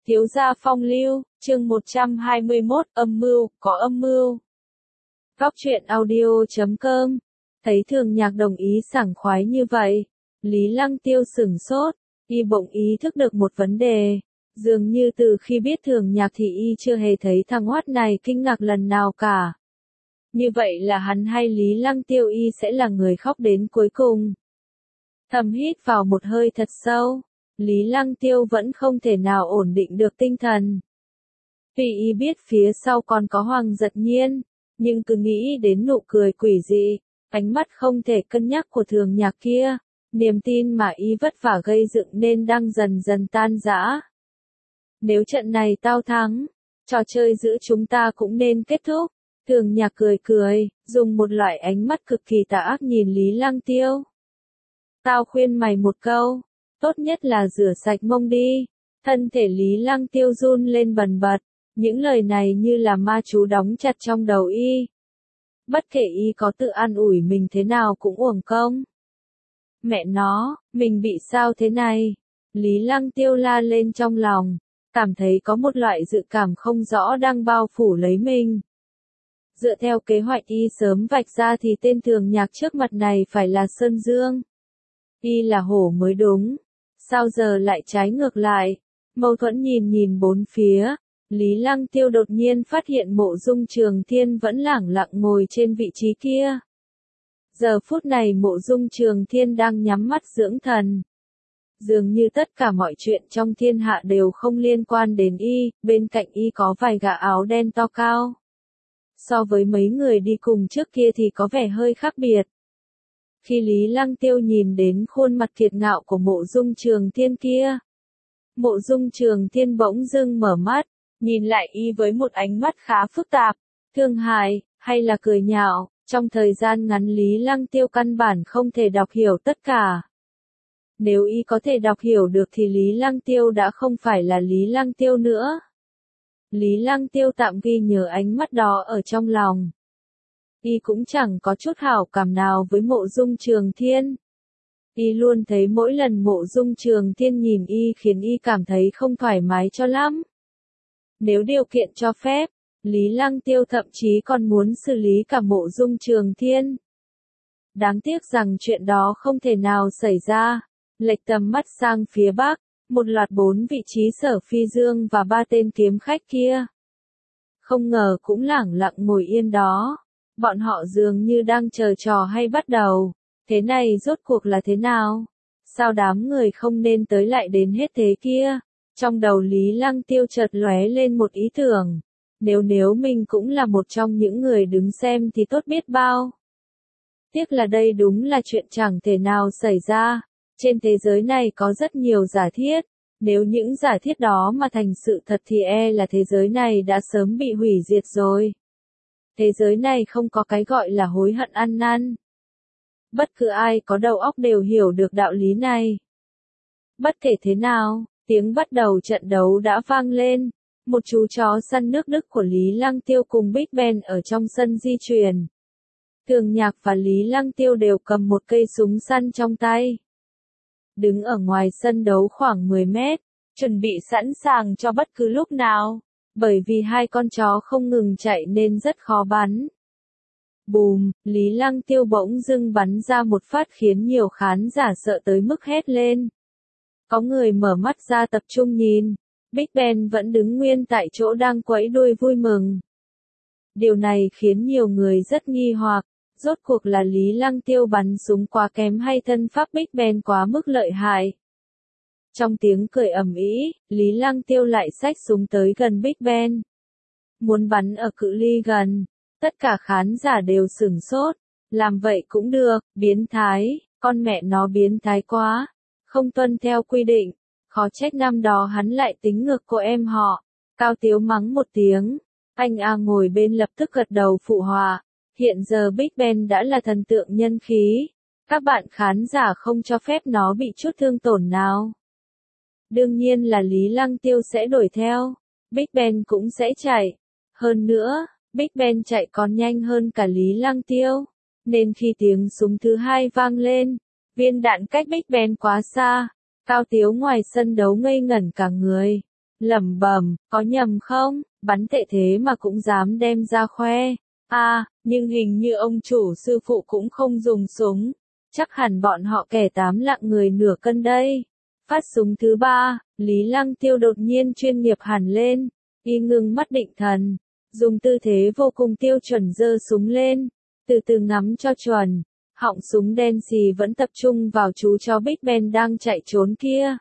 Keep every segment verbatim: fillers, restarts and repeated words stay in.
Thiếu gia phong lưu, chương một trăm hai mươi mốt, âm mưu, có âm mưu. Góc truyện audio chấm com. Thấy Thường Nhạc đồng ý sảng khoái như vậy, Lý Lăng Tiêu sửng sốt, y bỗng ý thức được một vấn đề. Dường như từ khi biết Thường Nhạc thì y chưa hề thấy thằng hoát này kinh ngạc lần nào cả. Như vậy là hắn hay Lý Lăng Tiêu y sẽ là người khóc đến cuối cùng. Thầm hít vào một hơi thật sâu, Lý Lăng Tiêu vẫn không thể nào ổn định được tinh thần. Vì y biết phía sau còn có Hoàng Giật Nhiên, nhưng cứ nghĩ đến nụ cười quỷ dị, ánh mắt không thể cân nhắc của Thường Nhạc kia, niềm tin mà y vất vả gây dựng nên đang dần dần tan rã. Nếu trận này tao thắng, trò chơi giữa chúng ta cũng nên kết thúc. Thường Nhạc cười cười, dùng một loại ánh mắt cực kỳ tà ác nhìn Lý Lăng Tiêu. Tao khuyên mày một câu, tốt nhất là rửa sạch mông đi. Thân thể Lý Lăng Tiêu run lên bần bật, những lời này như là ma chú đóng chặt trong đầu y. Bất kể y có tự an ủi mình thế nào cũng uổng công. Mẹ nó, mình bị sao thế này? Lý Lăng Tiêu la lên trong lòng, cảm thấy có một loại dự cảm không rõ đang bao phủ lấy mình. Dựa theo kế hoạch y sớm vạch ra thì tên Thường Nhạc trước mặt này phải là Sơn Dương. Y là hổ mới đúng. Sao giờ lại trái ngược lại? Mâu thuẫn nhìn nhìn bốn phía, Lý Lăng Tiêu đột nhiên phát hiện Mộ Dung Trường Thiên vẫn lẳng lặng ngồi trên vị trí kia. Giờ phút này Mộ Dung Trường Thiên đang nhắm mắt dưỡng thần. Dường như tất cả mọi chuyện trong thiên hạ đều không liên quan đến y, bên cạnh y có vài gã áo đen to cao. So với mấy người đi cùng trước kia thì có vẻ hơi khác biệt. Khi Lý Lăng Tiêu nhìn đến khuôn mặt kiệt ngạo của Mộ Dung Trường Thiên kia, Mộ Dung Trường Thiên bỗng dưng mở mắt, nhìn lại y với một ánh mắt khá phức tạp, thương hại, hay là cười nhạo. Trong thời gian ngắn Lý Lăng Tiêu căn bản không thể đọc hiểu tất cả. Nếu y có thể đọc hiểu được thì Lý Lăng Tiêu đã không phải là Lý Lăng Tiêu nữa. Lý Lăng Tiêu tạm ghi nhớ ánh mắt đó ở trong lòng. Y cũng chẳng có chút hảo cảm nào với Mộ Dung Trường Thiên. Y luôn thấy mỗi lần Mộ Dung Trường Thiên nhìn y khiến y cảm thấy không thoải mái cho lắm. Nếu điều kiện cho phép, Lý Lăng Tiêu thậm chí còn muốn xử lý cả Mộ Dung Trường Thiên. Đáng tiếc rằng chuyện đó không thể nào xảy ra. Lệch tầm mắt sang phía bắc, một loạt bốn vị trí Sở Phi Dương và ba tên kiếm khách kia. Không ngờ cũng lẳng lặng ngồi yên đó. Bọn họ dường như đang chờ trò hay bắt đầu. Thế này rốt cuộc là thế nào? Sao đám người không nên tới lại đến hết thế kia? Trong đầu Lý Lăng Tiêu chợt lóe lên một ý tưởng. Nếu nếu mình cũng là một trong những người đứng xem thì tốt biết bao. Tiếc là đây đúng là chuyện chẳng thể nào xảy ra. Trên thế giới này có rất nhiều giả thiết. Nếu những giả thiết đó mà thành sự thật thì e là thế giới này đã sớm bị hủy diệt rồi. Thế giới này không có cái gọi là hối hận ăn năn. Bất cứ ai có đầu óc đều hiểu được đạo lý này. Bất kể thế nào, tiếng bắt đầu trận đấu đã vang lên. Một chú chó săn nước Đức của Lý Lăng Tiêu cùng Big Ben ở trong sân di chuyển. Thường Nhạc và Lý Lăng Tiêu đều cầm một cây súng săn trong tay. Đứng ở ngoài sân đấu khoảng mười mét, chuẩn bị sẵn sàng cho bất cứ lúc nào. Bởi vì hai con chó không ngừng chạy nên rất khó bắn. Bùm, Lý Lăng Tiêu bỗng dưng bắn ra một phát khiến nhiều khán giả sợ tới mức hét lên. Có người mở mắt ra tập trung nhìn. Big Ben vẫn đứng nguyên tại chỗ đang quẫy đuôi vui mừng. Điều này khiến nhiều người rất nghi hoặc. Rốt cuộc là Lý Lăng Tiêu bắn súng quá kém hay thân pháp Big Ben quá mức lợi hại? Trong tiếng cười ầm ĩ, Lý Lăng Tiêu lại xách súng tới gần Big Ben. Muốn bắn ở cự ly gần. Tất cả khán giả đều sửng sốt. Làm vậy cũng được, biến thái, con mẹ nó biến thái quá. Không tuân theo quy định. Khó trách năm đó hắn lại tính ngược cô em họ. Cao Tiếu mắng một tiếng. Anh A ngồi bên lập tức gật đầu phụ họa. Hiện giờ Big Ben đã là thần tượng nhân khí. Các bạn khán giả không cho phép nó bị chút thương tổn nào. Đương nhiên là Lý Lăng Tiêu sẽ đuổi theo. Big Ben cũng sẽ chạy. Hơn nữa, Big Ben chạy còn nhanh hơn cả Lý Lăng Tiêu. Nên khi tiếng súng thứ hai vang lên, viên đạn cách Big Ben quá xa. Cao Tiếu ngoài sân đấu ngây ngẩn cả người. lẩm bẩm, có nhầm không, bắn tệ thế mà cũng dám đem ra khoe. À, nhưng hình như ông chủ sư phụ cũng không dùng súng, chắc hẳn bọn họ kẻ tám lạng người nửa cân đây. Phát súng thứ ba, Lý Lăng Tiêu đột nhiên chuyên nghiệp hẳn lên, y ngưng mắt định thần, dùng tư thế vô cùng tiêu chuẩn giơ súng lên, từ từ ngắm cho chuẩn, họng súng đen xì vẫn tập trung vào chú chó Big Ben đang chạy trốn kia.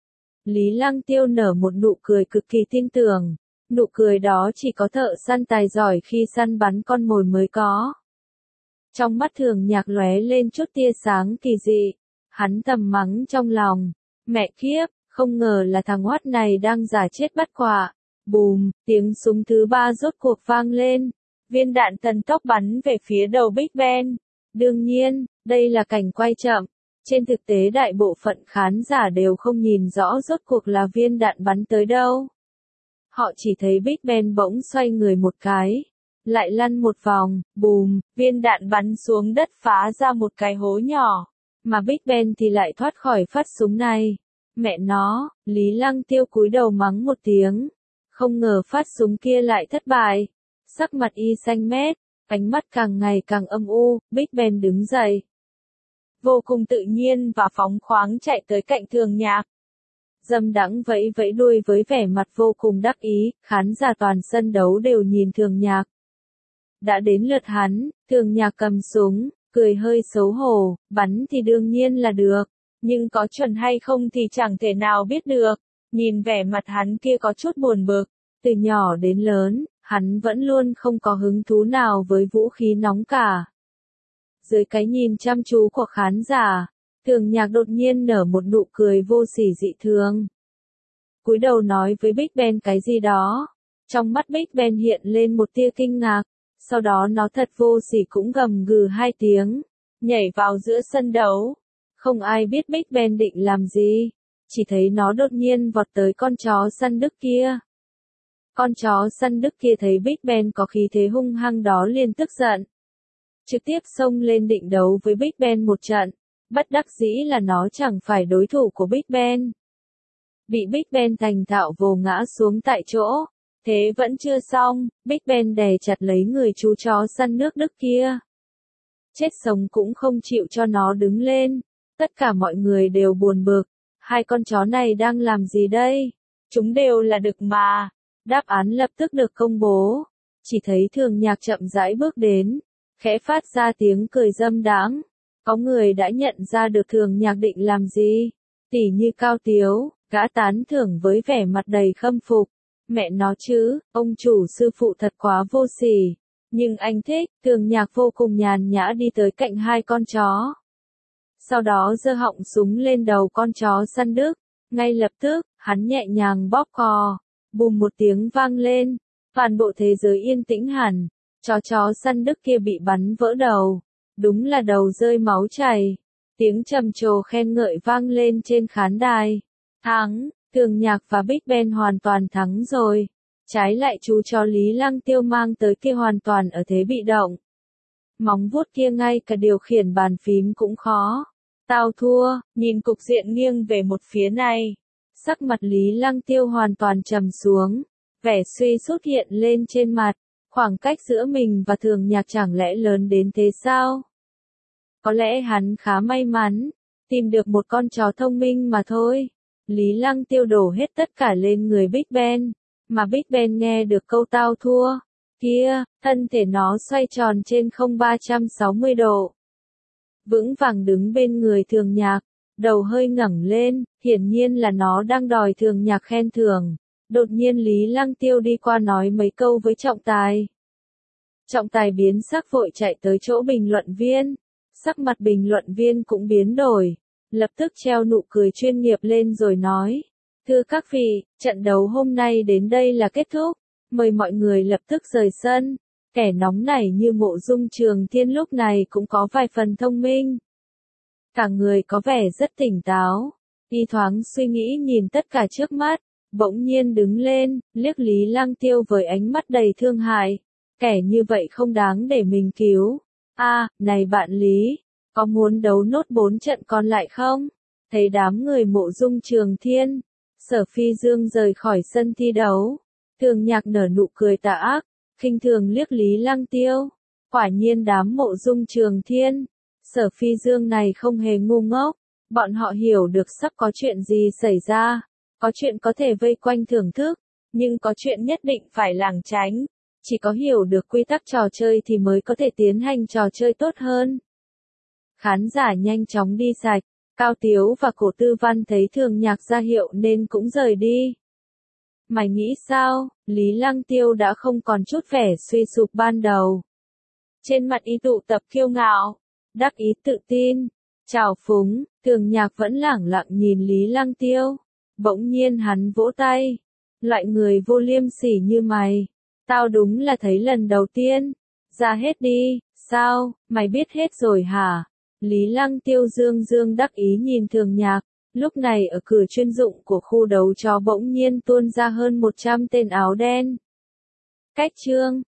Lý Lăng Tiêu nở một nụ cười cực kỳ tin tưởng, nụ cười đó chỉ có thợ săn tài giỏi khi săn bắn con mồi mới có. Trong mắt Thường Nhạc lóe lên chút tia sáng kỳ dị, hắn thầm mắng trong lòng, mẹ kiếp, không ngờ là thằng oát này đang giả chết bắt quả. Bùm, tiếng súng thứ ba rốt cuộc vang lên, viên đạn thần tốc bắn về phía đầu Big Ben. Đương nhiên, đây là cảnh quay chậm, trên thực tế đại bộ phận khán giả đều không nhìn rõ rốt cuộc là viên đạn bắn tới đâu. Họ chỉ thấy Big Ben bỗng xoay người một cái, lại lăn một vòng, bùm, viên đạn bắn xuống đất phá ra một cái hố nhỏ, mà Big Ben thì lại thoát khỏi phát súng này. Mẹ nó, Lý Lăng Tiêu cúi đầu mắng một tiếng, không ngờ phát súng kia lại thất bại. Sắc mặt y xanh mét, ánh mắt càng ngày càng âm u, Big Ben đứng dậy. Vô cùng tự nhiên và phóng khoáng chạy tới cạnh Thường Nhạc. Dâm đãng vẫy vẫy đuôi với vẻ mặt vô cùng đắc ý, khán giả toàn sân đấu đều nhìn Thường Nhạc. Đã đến lượt hắn, Thường Nhạc cầm súng, cười hơi xấu hổ, bắn thì đương nhiên là được, nhưng có chuẩn hay không thì chẳng thể nào biết được. Nhìn vẻ mặt hắn kia có chút buồn bực, từ nhỏ đến lớn, hắn vẫn luôn không có hứng thú nào với vũ khí nóng cả. Dưới cái nhìn chăm chú của khán giả, Thường Nhạc đột nhiên nở một nụ cười vô sỉ dị thường. Cúi đầu nói với Big Ben cái gì đó, trong mắt Big Ben hiện lên một tia kinh ngạc, sau đó nó thật vô sỉ cũng gầm gừ hai tiếng, nhảy vào giữa sân đấu. Không ai biết Big Ben định làm gì, chỉ thấy nó đột nhiên vọt tới con chó săn Đức kia. Con chó săn Đức kia thấy Big Ben có khí thế hung hăng đó liền tức giận, trực tiếp xông lên định đấu với Big Ben một trận, bất đắc dĩ là nó chẳng phải đối thủ của Big Ben. Bị Big Ben thành thạo vồ ngã xuống tại chỗ, thế vẫn chưa xong, Big Ben đè chặt lấy người chú chó săn nước Đức kia. Chết sống cũng không chịu cho nó đứng lên, tất cả mọi người đều buồn bực, hai con chó này đang làm gì đây? Chúng đều là đực mà. Đáp án lập tức được công bố, chỉ thấy Thường Nhạc chậm rãi bước đến, khẽ phát ra tiếng cười dâm đãng. Có người đã nhận ra được Thường Nhạc định làm gì, tỉ như Cao Tiếu, gã tán thưởng với vẻ mặt đầy khâm phục. Mẹ nó chứ, ông chủ sư phụ thật quá vô sỉ. Nhưng anh thích, Thường Nhạc vô cùng nhàn nhã đi tới cạnh hai con chó. Sau đó giơ họng súng lên đầu con chó săn Đức, ngay lập tức, hắn nhẹ nhàng bóp cò. Bùm một tiếng vang lên, toàn bộ thế giới yên tĩnh hẳn, chó chó săn Đức kia bị bắn vỡ đầu, đúng là đầu rơi máu chảy, tiếng trầm trồ khen ngợi vang lên trên khán đài. Thắng, Thường Nhạc và Big Ben hoàn toàn thắng rồi, trái lại chú chó Lý Lăng Tiêu mang tới kia hoàn toàn ở thế bị động. Móng vuốt kia ngay cả điều khiển bàn phím cũng khó. Tao thua, nhìn cục diện nghiêng về một phía này. Sắc mặt Lý Lăng Tiêu hoàn toàn trầm xuống, vẻ suy sút hiện lên trên mặt, khoảng cách giữa mình và Thường Nhạc chẳng lẽ lớn đến thế sao? Có lẽ hắn khá may mắn, tìm được một con chó thông minh mà thôi. Lý Lăng Tiêu đổ hết tất cả lên người Big Ben, mà Big Ben nghe được câu tao thua, kia, thân thể nó xoay tròn trên không ba trăm sáu mươi độ. Vững vàng đứng bên người Thường Nhạc. Đầu hơi ngẩng lên, hiển nhiên là nó đang đòi Thường Nhạc khen thưởng. Đột nhiên Lý Lăng Tiêu đi qua nói mấy câu với trọng tài. Trọng tài biến sắc vội chạy tới chỗ bình luận viên. Sắc mặt bình luận viên cũng biến đổi. Lập tức treo nụ cười chuyên nghiệp lên rồi nói. Thưa các vị, trận đấu hôm nay đến đây là kết thúc. Mời mọi người lập tức rời sân. Kẻ nóng nảy như Mộ Dung Trường Thiên lúc này cũng có vài phần thông minh. Cả người có vẻ rất tỉnh táo, y thoáng suy nghĩ nhìn tất cả trước mắt, bỗng nhiên đứng lên, liếc Lý Lăng Tiêu với ánh mắt đầy thương hại. Kẻ như vậy không đáng để mình cứu. A, à, này bạn Lý, có muốn đấu nốt bốn trận còn lại không? Thấy đám người Mộ Dung Trường Thiên, Sở Phi Dương rời khỏi sân thi đấu. Thường Nhạc nở nụ cười tà ác, khinh thường liếc Lý Lăng Tiêu. Quả nhiên đám Mộ Dung Trường Thiên, Sở Phi Dương này không hề ngu ngốc. Bọn họ hiểu được sắp có chuyện gì xảy ra. Có chuyện có thể vây quanh thưởng thức, nhưng có chuyện nhất định phải lảng tránh. Chỉ có hiểu được quy tắc trò chơi thì mới có thể tiến hành trò chơi tốt hơn. Khán giả nhanh chóng đi sạch. Cao Tiếu và Cổ Tư Văn thấy Thường Nhạc ra hiệu nên cũng rời đi. Mày nghĩ sao? Lý Lăng Tiêu đã không còn chút vẻ suy sụp ban đầu. Trên mặt y tụ tập kiêu ngạo, đắc ý tự tin, trào phúng. Thường Nhạc vẫn lẳng lặng nhìn Lý Lăng Tiêu. Bỗng nhiên hắn vỗ tay. Loại người vô liêm sỉ như mày, tao đúng là thấy lần đầu tiên. Ra hết đi. Sao, mày biết hết rồi hả? Lý Lăng Tiêu dương dương đắc ý nhìn Thường Nhạc. Lúc này ở cửa chuyên dụng của khu đấu chó bỗng nhiên tuôn ra hơn một trăm tên áo đen. Cách chương